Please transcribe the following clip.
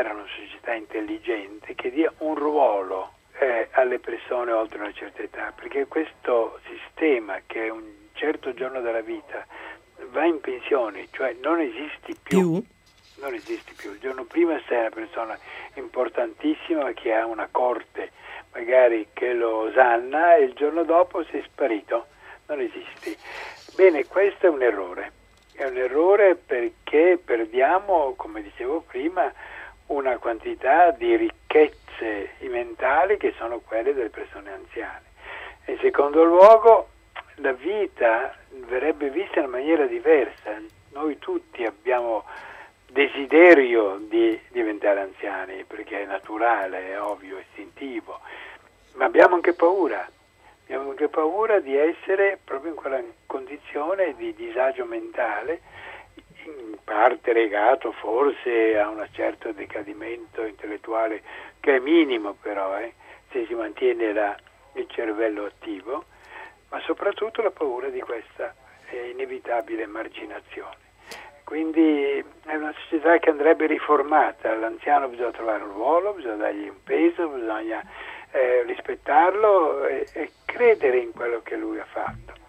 arrivare a una società intelligente che dia un ruolo alle persone oltre una certa età, perché questo sistema che un certo giorno della vita va in pensione, cioè non esisti più. Non esisti più. Il giorno prima sei una persona importantissima che ha una corte magari che lo osanna e il giorno dopo sei sparito, non esisti. Bene, questo è un errore perché perdiamo, come dicevo prima, una quantità di ricchezze mentali che sono quelle delle persone anziane. In secondo luogo, la vita verrebbe vista in maniera diversa. Noi tutti abbiamo desiderio di diventare anziani perché è naturale, è ovvio, è istintivo, ma abbiamo anche paura di essere proprio in quella condizione di disagio mentale, in parte legato forse a un certo decadimento intellettuale che è minimo però, se si mantiene il cervello attivo, ma soprattutto la paura di questa inevitabile emarginazione. Quindi è una società che andrebbe riformata. All'anziano bisogna trovare un ruolo, bisogna dargli un peso, bisogna rispettarlo e credere in quello che lui ha fatto.